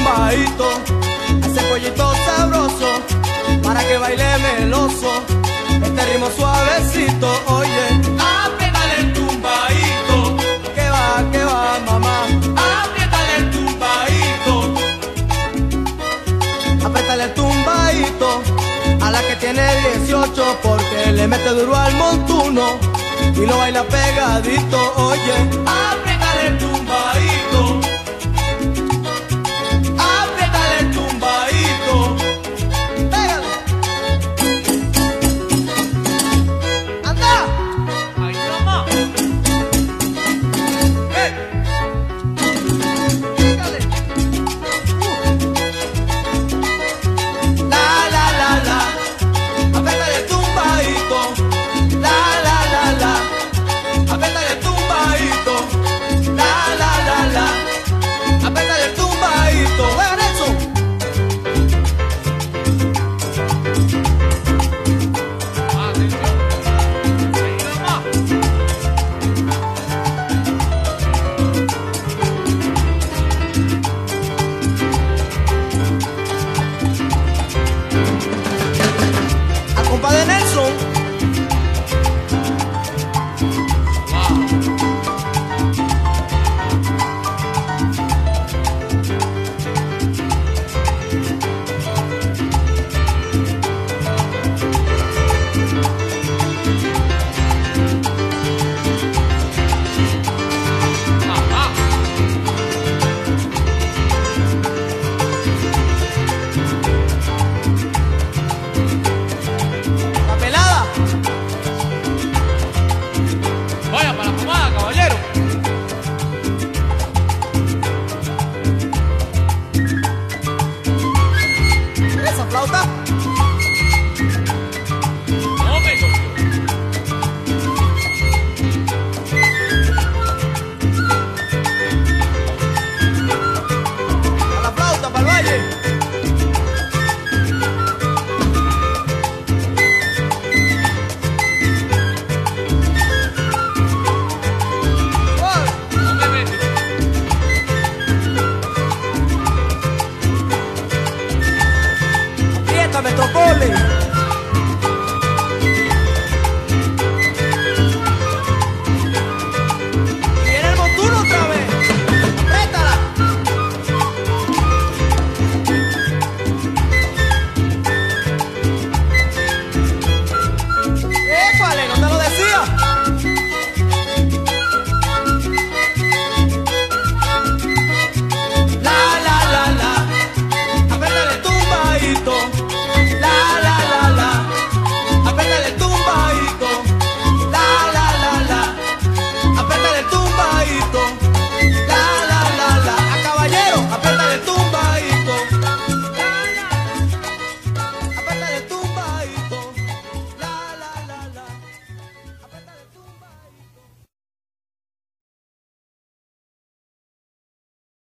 tumbadito, a ese pollito sabroso, para que baile meloso, este ritmo suavecito, oye. Apriétale el tumbadito, Que va, mamá. apriétale el tumbadito, Apriétale el tumbadito a la que tiene 18, porque le mete duro al montuno y lo baila pegadito, oye.